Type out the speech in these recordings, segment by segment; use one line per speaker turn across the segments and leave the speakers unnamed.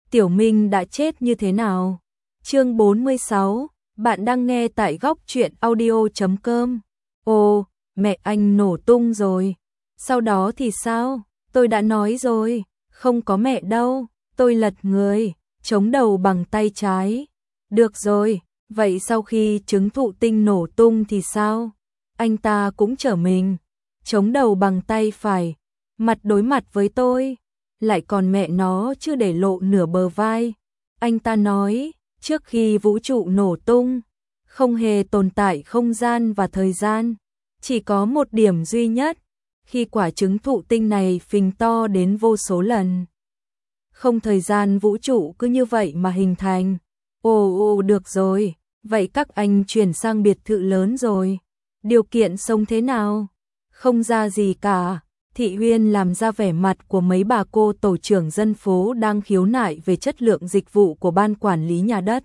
Tiểu Minh đã chết như thế nào? Chương 46, bạn đang nghe tại góc truyện audio.com. Ồ, mẹ anh nổ tung rồi. Sau đó thì sao? Tôi đã nói rồi, không có mẹ đâu. Tôi lật người, chống đầu bằng tay trái. Được rồi, vậy sau khi trứng thụ tinh nổ tung thì sao? Anh ta cũng trở mình, chống đầu bằng tay phải, mặt đối mặt với tôi, lại còn mẹ nó chưa để lộ nửa bờ vai. Anh ta nói, trước khi vũ trụ nổ tung, không hề tồn tại không gian và thời gian, chỉ có một điểm duy nhất, khi quả trứng thụ tinh này phình to đến vô số lần. Không thời gian vũ trụ cứ như vậy mà hình thành. Ồ, được rồi, vậy các anh chuyển sang biệt thự lớn rồi. Điều kiện sống thế nào? Không ra gì cả. Thị Huyên làm ra vẻ mặt của mấy bà cô tổ trưởng dân phố đang khiếu nại về chất lượng dịch vụ của ban quản lý nhà đất.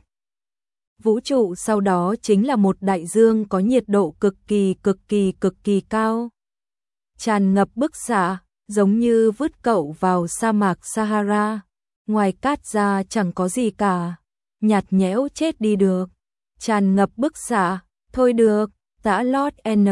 Vũ trụ sau đó chính là một đại dương có nhiệt độ cực kỳ cao. Tràn ngập bức xạ, giống như vứt cậu vào sa mạc Sahara. Ngoài cát ra chẳng có gì cả. Nhạt nhẽo chết đi được. Tràn ngập bức xạ, thôi được, tã lót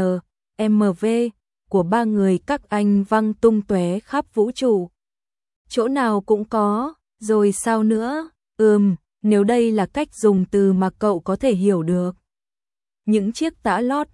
NMV của ba người các anh văng tung tóe khắp vũ trụ. Chỗ nào cũng có, rồi sao nữa? Nếu đây là cách dùng từ mà cậu có thể hiểu được. Những chiếc tã lót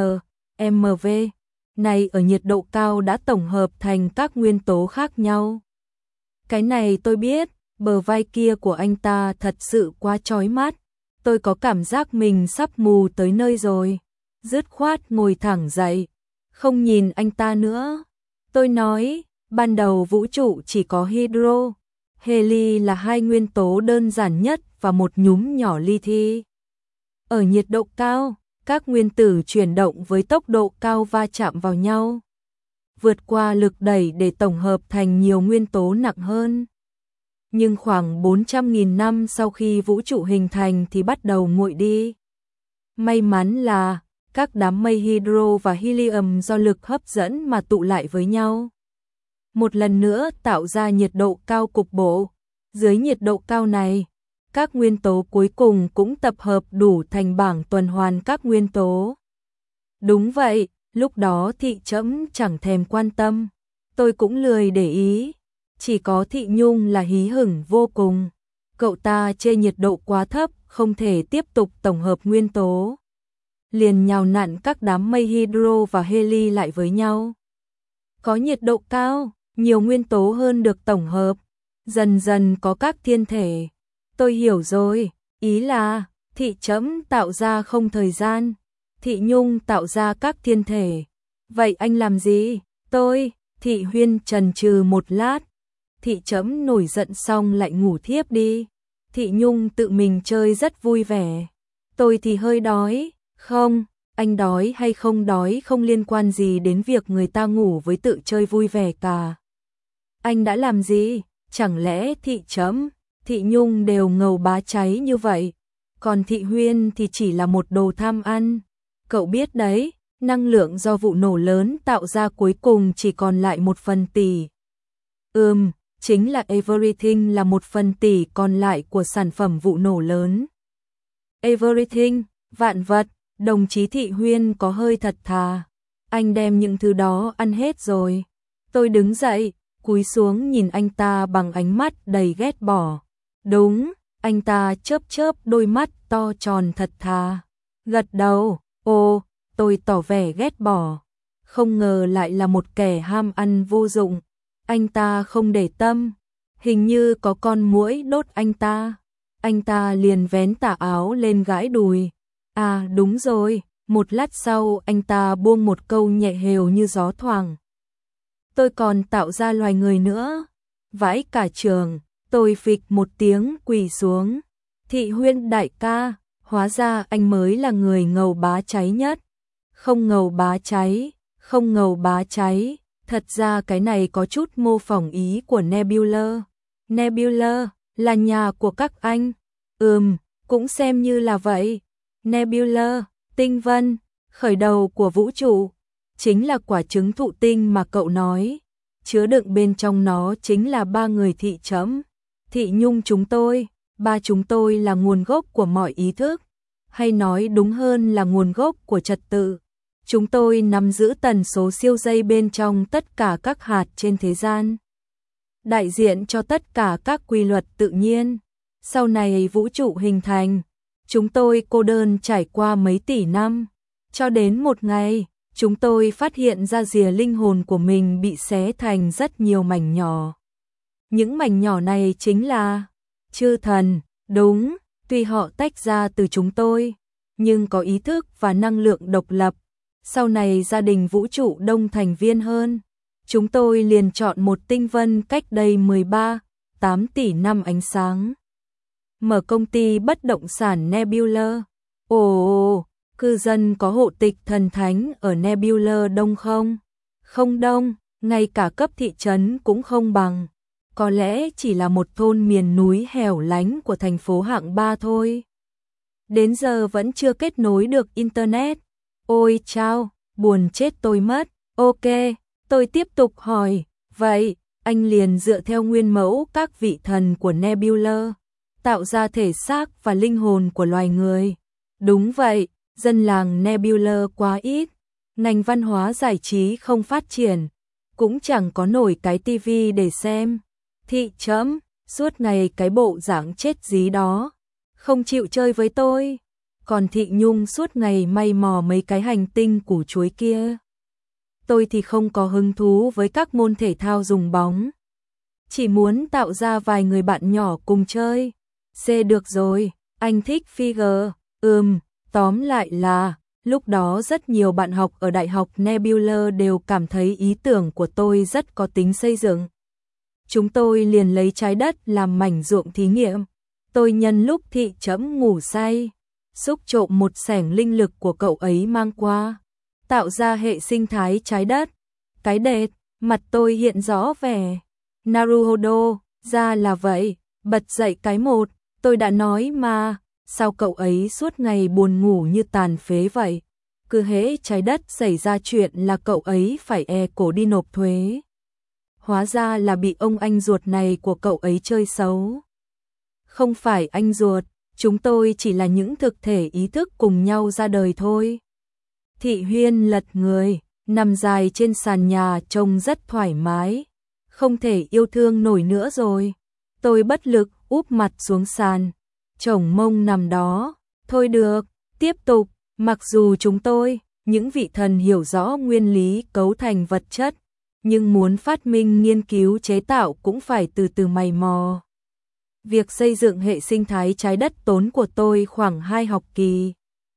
NMV này ở nhiệt độ cao đã tổng hợp thành các nguyên tố khác nhau. Cái này tôi biết, bờ vai kia của anh ta thật sự quá chói mắt. Tôi có cảm giác mình sắp mù tới nơi rồi. Dứt khoát ngồi thẳng dậy, không nhìn anh ta nữa. Tôi nói, ban đầu vũ trụ chỉ có hydro, heli là hai nguyên tố đơn giản nhất và một nhúm nhỏ li-thi. Ở nhiệt độ cao, các nguyên tử chuyển động với tốc độ cao va chạm vào nhau, vượt qua lực đẩy để tổng hợp thành nhiều nguyên tố nặng hơn. Nhưng khoảng 400.000 năm sau khi vũ trụ hình thành thì bắt đầu nguội đi. May mắn là các đám mây hydro và helium do lực hấp dẫn mà tụ lại với nhau, một lần nữa tạo ra nhiệt độ cao cục bộ. Dưới nhiệt độ cao này, các nguyên tố cuối cùng cũng tập hợp đủ thành bảng tuần hoàn các nguyên tố. Đúng vậy, lúc đó Thị Trẫm chẳng thèm quan tâm, tôi cũng lười để ý. Chỉ có Thị Nhung là hí hửng vô cùng. Cậu ta chê nhiệt độ quá thấp, không thể tiếp tục tổng hợp nguyên tố, liền nhào nặn các đám mây hydro và heli lại với nhau. Có nhiệt độ cao, nhiều nguyên tố hơn được tổng hợp, dần dần có các thiên thể. Tôi hiểu rồi, ý là Thị Trẫm tạo ra không thời gian, Thị Nhung tạo ra các thiên thể. Vậy anh làm gì? Thị Huyên chần chừ một lát. Thị Trẫm nổi giận xong lại ngủ thiếp đi. Thị Nhung tự mình chơi rất vui vẻ. Tôi thì hơi đói. Không, anh đói hay không đói không liên quan gì đến việc người ta ngủ với tự chơi vui vẻ cả. Anh đã làm gì? Chẳng lẽ Thị Trẫm, Thị Nhung đều ngầu bá cháy như vậy? Còn Thị Huyên thì chỉ là một đồ tham ăn. Cậu biết đấy, năng lượng do vụ nổ lớn tạo ra cuối cùng chỉ còn lại 1/1000. Chính là everything là 1/1000 còn lại của sản phẩm vụ nổ lớn. Everything, vạn vật, đồng chí Thị Huyên có hơi thật thà. Anh đem những thứ đó ăn hết rồi. Tôi đứng dậy, cúi xuống nhìn anh ta bằng ánh mắt đầy ghét bỏ. Đúng, anh ta chớp chớp đôi mắt to tròn thật thà. Gật đầu, ồ, tôi tỏ vẻ ghét bỏ. Không ngờ lại là một kẻ ham ăn vô dụng. Anh ta không để tâm, hình như có con muỗi đốt anh ta. Anh ta liền vén tà áo lên gãi đùi. À đúng rồi, một lát sau anh ta buông một câu nhẹ hều như gió thoảng. Tôi còn tạo ra loài người nữa. Vãi cả trường, tôi phịch một tiếng quỳ xuống. Thị Huyên đại ca, hóa ra anh mới là người ngầu bá cháy nhất. Không ngầu bá cháy, không ngầu bá cháy. Thật ra cái này có chút mô phỏng ý của Nebula. Nebula là nhà của các anh. Cũng xem như là vậy. Nebula, tinh vân, khởi đầu của vũ trụ, chính là quả trứng thụ tinh mà cậu nói. Chứa đựng bên trong nó chính là ba người Thị Trẫm. Thị Nhung chúng tôi, ba chúng tôi là nguồn gốc của mọi ý thức, hay nói đúng hơn là nguồn gốc của trật tự. Chúng tôi nắm giữ tần số siêu dây bên trong tất cả các hạt trên thế gian, đại diện cho tất cả các quy luật tự nhiên. Sau này vũ trụ hình thành, chúng tôi cô đơn trải qua mấy tỷ năm, cho đến một ngày, chúng tôi phát hiện ra rìa linh hồn của mình bị xé thành rất nhiều mảnh nhỏ. Những mảnh nhỏ này chính là chư thần, đúng, tuy họ tách ra từ chúng tôi, nhưng có ý thức và năng lượng độc lập. Sau này gia đình vũ trụ đông thành viên hơn, chúng tôi liền chọn một tinh vân cách đây 8 tỷ năm ánh sáng. Mở công ty bất động sản Nebula. Ồ, cư dân có hộ tịch thần thánh ở Nebula đông không? Không đông, ngay cả cấp thị trấn cũng không bằng. Có lẽ chỉ là một thôn miền núi hẻo lánh của thành phố hạng 3 thôi. Đến giờ vẫn chưa kết nối được Internet. Ôi chao, buồn chết tôi mất. Ok, tôi tiếp tục hỏi. Vậy, anh liền dựa theo nguyên mẫu các vị thần của Nebula, tạo ra thể xác và linh hồn của loài người. Đúng vậy, dân làng Nebula quá ít. Ngành văn hóa giải trí không phát triển, cũng chẳng có nổi cái tivi để xem. Thị chấm, suốt ngày cái bộ dạng chết dí đó, không chịu chơi với tôi. Còn Thị Nhung suốt ngày may mò mấy cái hành tinh củ chuối kia. Tôi thì không có hứng thú với các môn thể thao dùng bóng. Chỉ muốn tạo ra vài người bạn nhỏ cùng chơi. C được rồi, anh thích figure. Tóm lại là, lúc đó rất nhiều bạn học ở Đại học Nebula đều cảm thấy ý tưởng của tôi rất có tính xây dựng. Chúng tôi liền lấy trái đất làm mảnh ruộng thí nghiệm. Tôi nhân lúc Thị chấm ngủ say, xúc trộm một xẻng linh lực của cậu ấy mang qua, tạo ra hệ sinh thái trái đất. Cái đệt, mặt tôi hiện rõ vẻ. Naruhodo, ra là vậy, bật dậy cái một, tôi đã nói mà, sao cậu ấy suốt ngày buồn ngủ như tàn phế vậy? Cứ hễ trái đất xảy ra chuyện là cậu ấy phải cổ đi nộp thuế. Hóa ra là bị ông anh ruột này của cậu ấy chơi xấu. Không phải anh ruột, chúng tôi chỉ là những thực thể ý thức cùng nhau ra đời thôi. Thị Huyên lật người, nằm dài trên sàn nhà trông rất thoải mái. Không thể yêu thương nổi nữa rồi. Tôi bất lực úp mặt xuống sàn, chổng mông nằm đó. Thôi được, tiếp tục, mặc dù chúng tôi, những vị thần hiểu rõ nguyên lý cấu thành vật chất, nhưng muốn phát minh nghiên cứu chế tạo cũng phải từ từ mày mò. Việc xây dựng hệ sinh thái trái đất tốn của tôi khoảng 2 học kỳ.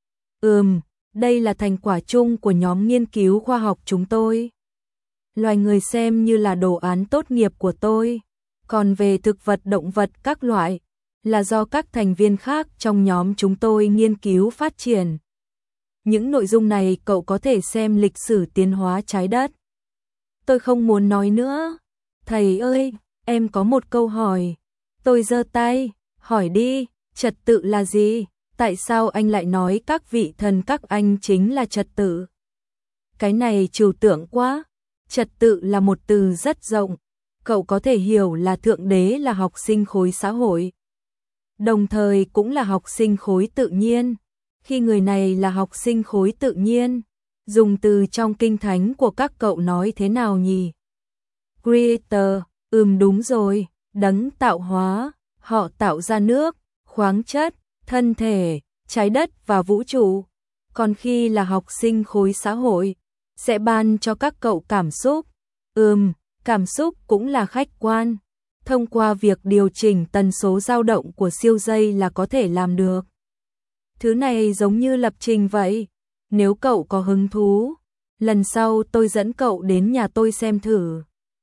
Đây là thành quả chung của nhóm nghiên cứu khoa học chúng tôi. Loài người xem như là đồ án tốt nghiệp của tôi. Còn về thực vật động vật các loại, là do các thành viên khác trong nhóm chúng tôi nghiên cứu phát triển. Những nội dung này cậu có thể xem lịch sử tiến hóa trái đất. Tôi không muốn nói nữa. Thầy ơi, em có một câu hỏi. Tôi giơ tay, hỏi đi, trật tự là gì? Tại sao anh lại nói các vị thần các anh chính là trật tự? Cái này trừu tượng quá. Trật tự là một từ rất rộng. Cậu có thể hiểu là Thượng Đế là học sinh khối xã hội, đồng thời cũng là học sinh khối tự nhiên. Khi người này là học sinh khối tự nhiên, dùng từ trong kinh thánh của các cậu nói thế nào nhỉ? Creator, đúng rồi, đấng tạo hóa, họ tạo ra nước, khoáng chất, thân thể, trái đất và vũ trụ. Còn khi là học sinh khối xã hội, sẽ ban cho các cậu cảm xúc. Cảm xúc cũng là khách quan. Thông qua việc điều chỉnh tần số dao động của siêu dây là có thể làm được. Thứ này giống như lập trình vậy. Nếu cậu có hứng thú, lần sau tôi dẫn cậu đến nhà tôi xem thử.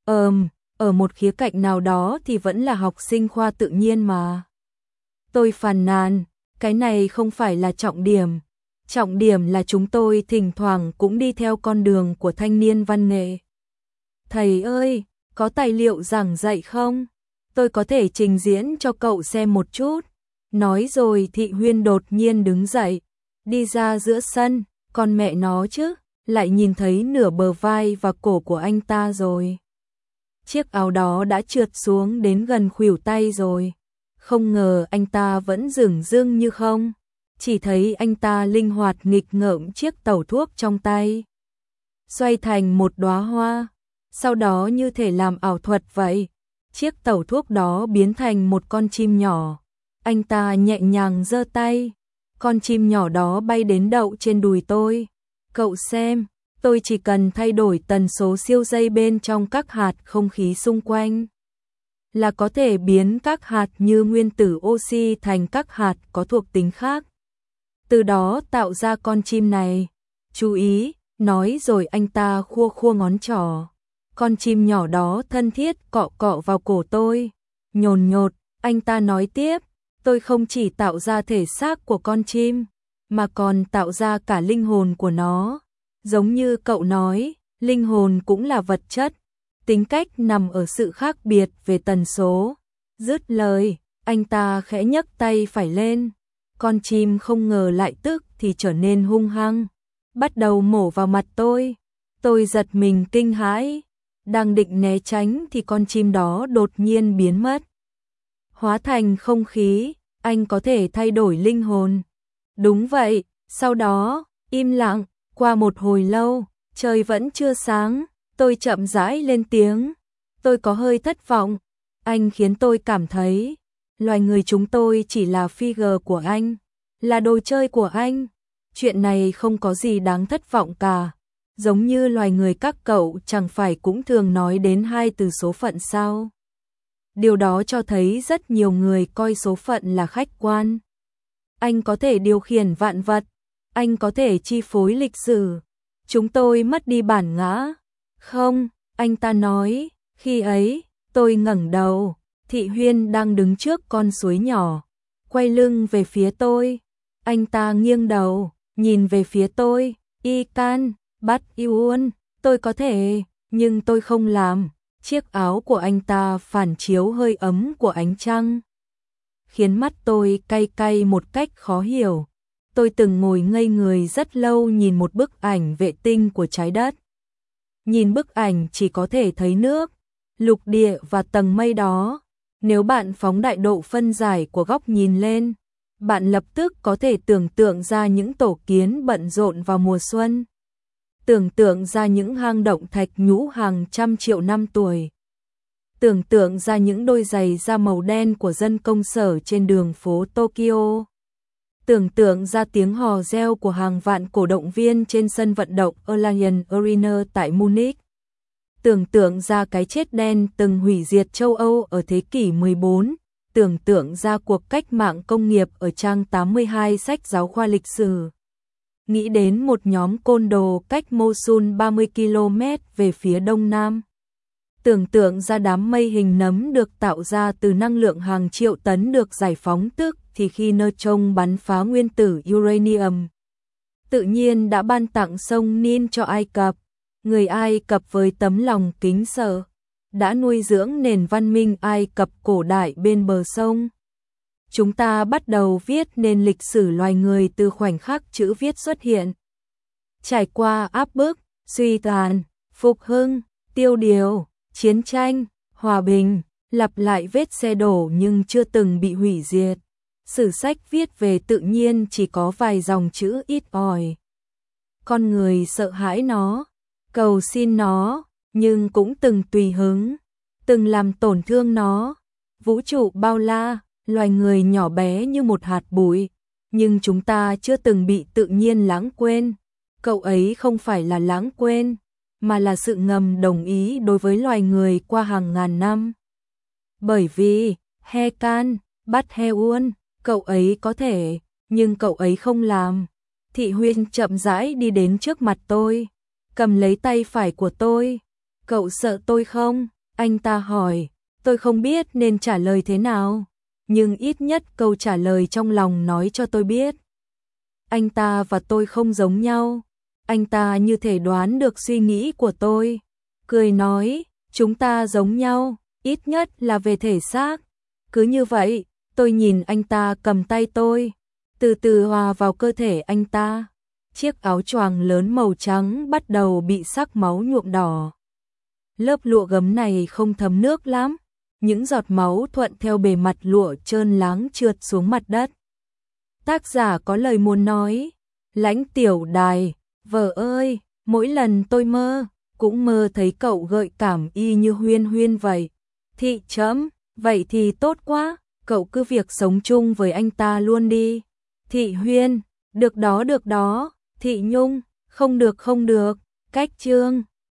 Ở một khía cạnh nào đó thì vẫn là học sinh khoa tự nhiên mà. Tôi phàn nàn, cái này không phải là trọng điểm. Trọng điểm là chúng tôi thỉnh thoảng cũng đi theo con đường của thanh niên văn nghệ. Thầy ơi, có tài liệu giảng dạy không? Tôi có thể trình diễn cho cậu xem một chút. Nói rồi Thị Huyên đột nhiên đứng dậy, đi ra giữa sân, con mẹ nó chứ, lại nhìn thấy nửa bờ vai và cổ của anh ta rồi. chiếc áo đó đã trượt xuống đến gần khuỷu tay rồi. Không ngờ anh ta vẫn dửng dưng như không. Chỉ thấy anh ta linh hoạt nghịch ngợm chiếc tẩu thuốc trong tay, xoay thành một đóa hoa. Sau đó như thể làm ảo thuật vậy, chiếc tẩu thuốc đó biến thành một con chim nhỏ. Anh ta nhẹ nhàng giơ tay, con chim nhỏ đó bay đến đậu trên đùi tôi. Cậu xem, tôi chỉ cần thay đổi tần số siêu dây bên trong các hạt không khí xung quanh là có thể biến các hạt như nguyên tử oxy thành các hạt có thuộc tính khác, từ đó tạo ra con chim này. Chú ý, nói rồi anh ta khua khua ngón trỏ. Con chim nhỏ đó thân thiết cọ cọ vào cổ tôi. Nhồn nhột, anh ta nói tiếp, tôi không chỉ tạo ra thể xác của con chim, mà còn tạo ra cả linh hồn của nó. Giống như cậu nói, linh hồn cũng là vật chất, tính cách nằm ở sự khác biệt về tần số. Dứt lời, anh ta khẽ nhấc tay phải lên. Con chim không ngờ lại tức thì trở nên hung hăng, bắt đầu mổ vào mặt tôi. Tôi giật mình kinh hãi, đang định né tránh thì con chim đó đột nhiên biến mất, hóa thành không khí. Anh có thể thay đổi linh hồn? Đúng vậy. Sau đó, im lặng, qua một hồi lâu, trời vẫn chưa sáng, tôi chậm rãi lên tiếng. Tôi có hơi thất vọng. Anh khiến tôi cảm thấy loài người chúng tôi chỉ là figure của anh, là đồ chơi của anh. Chuyện này không có gì đáng thất vọng cả. Giống như loài người các cậu chẳng phải cũng thường nói đến hai từ số phận sao? Điều đó cho thấy rất nhiều người coi số phận là khách quan. Anh có thể điều khiển vạn vật, anh có thể chi phối lịch sử. Chúng tôi mất đi bản ngã. Không, anh ta nói. Khi ấy, tôi ngẩng đầu, Thị Huyên đang đứng trước con suối nhỏ, quay lưng về phía tôi. Anh ta nghiêng đầu, nhìn về phía tôi. Y can, bắt Iun, tôi có thể, nhưng tôi không làm. Chiếc áo của anh ta phản chiếu hơi ấm của ánh trăng, khiến mắt tôi cay cay một cách khó hiểu. Tôi từng ngồi ngây người rất lâu nhìn một bức ảnh vệ tinh của trái đất. Nhìn bức ảnh chỉ có thể thấy nước, lục địa và tầng mây đó. Nếu bạn phóng đại độ phân giải của góc nhìn lên, bạn lập tức có thể tưởng tượng ra những tổ kiến bận rộn vào mùa xuân. Tưởng tượng ra những hang động thạch nhũ hàng trăm triệu năm tuổi. Tưởng tượng ra những đôi giày da màu đen của dân công sở trên đường phố Tokyo. Tưởng tượng ra tiếng hò reo của hàng vạn cổ động viên trên sân vận động Allianz Arena tại Munich. Tưởng tượng ra cái chết đen từng hủy diệt châu Âu ở thế kỷ 14. Tưởng tượng ra cuộc cách mạng công nghiệp ở trang 82 sách giáo khoa lịch sử. Nghĩ đến một nhóm côn đồ cách Mosul 30 km về phía đông nam. Tưởng tượng ra đám mây hình nấm được tạo ra từ năng lượng hàng triệu tấn được giải phóng tức thì khi neutron bắn phá nguyên tử uranium. Tự nhiên đã ban tặng sông Nin cho Ai Cập. Người Ai Cập với tấm lòng kính sợ đã nuôi dưỡng nền văn minh Ai Cập cổ đại bên bờ sông. Chúng ta bắt đầu viết nên lịch sử loài người từ khoảnh khắc chữ viết xuất hiện. Trải qua áp bức, suy tàn, phục hưng, tiêu điều, chiến tranh, hòa bình, lặp lại vết xe đổ nhưng chưa từng bị hủy diệt. Sử sách viết về tự nhiên chỉ có vài dòng chữ ít ỏi. Con người sợ hãi nó, cầu xin nó, nhưng cũng từng tùy hứng, từng làm tổn thương nó. Vũ trụ bao la, loài người nhỏ bé như một hạt bụi, nhưng chúng ta chưa từng bị tự nhiên lãng quên. Cậu ấy không phải là lãng quên, mà là sự ngầm đồng ý đối với loài người qua hàng ngàn năm. Bởi vì, Hekan, bắt Heun, cậu ấy có thể, nhưng cậu ấy không làm. Thị Huyên chậm rãi đi đến trước mặt tôi, cầm lấy tay phải của tôi. Cậu sợ tôi không? Anh ta hỏi. Tôi không biết nên trả lời thế nào, nhưng ít nhất câu trả lời trong lòng nói cho tôi biết. Anh ta và tôi không giống nhau. Anh ta như thể đoán được suy nghĩ của tôi. Cười nói, chúng ta giống nhau, ít nhất là về thể xác. Cứ như vậy, tôi nhìn anh ta cầm tay tôi, từ từ hòa vào cơ thể anh ta. Chiếc áo choàng lớn màu trắng bắt đầu bị sắc máu nhuộm đỏ. lớp lụa gấm này không thấm nước lắm. Những giọt máu thuận theo bề mặt lụa trơn láng trượt xuống mặt đất. Tác giả có lời muốn nói, Lãnh Tiểu Đài, vợ ơi, mỗi lần tôi mơ, cũng mơ thấy cậu gợi cảm y như Huyên Huyên vậy. Thị chấm, vậy thì tốt quá, cậu cứ việc sống chung với anh ta luôn đi. Thị Huyên, được đó, Thị Nhung, không được, cách Trương.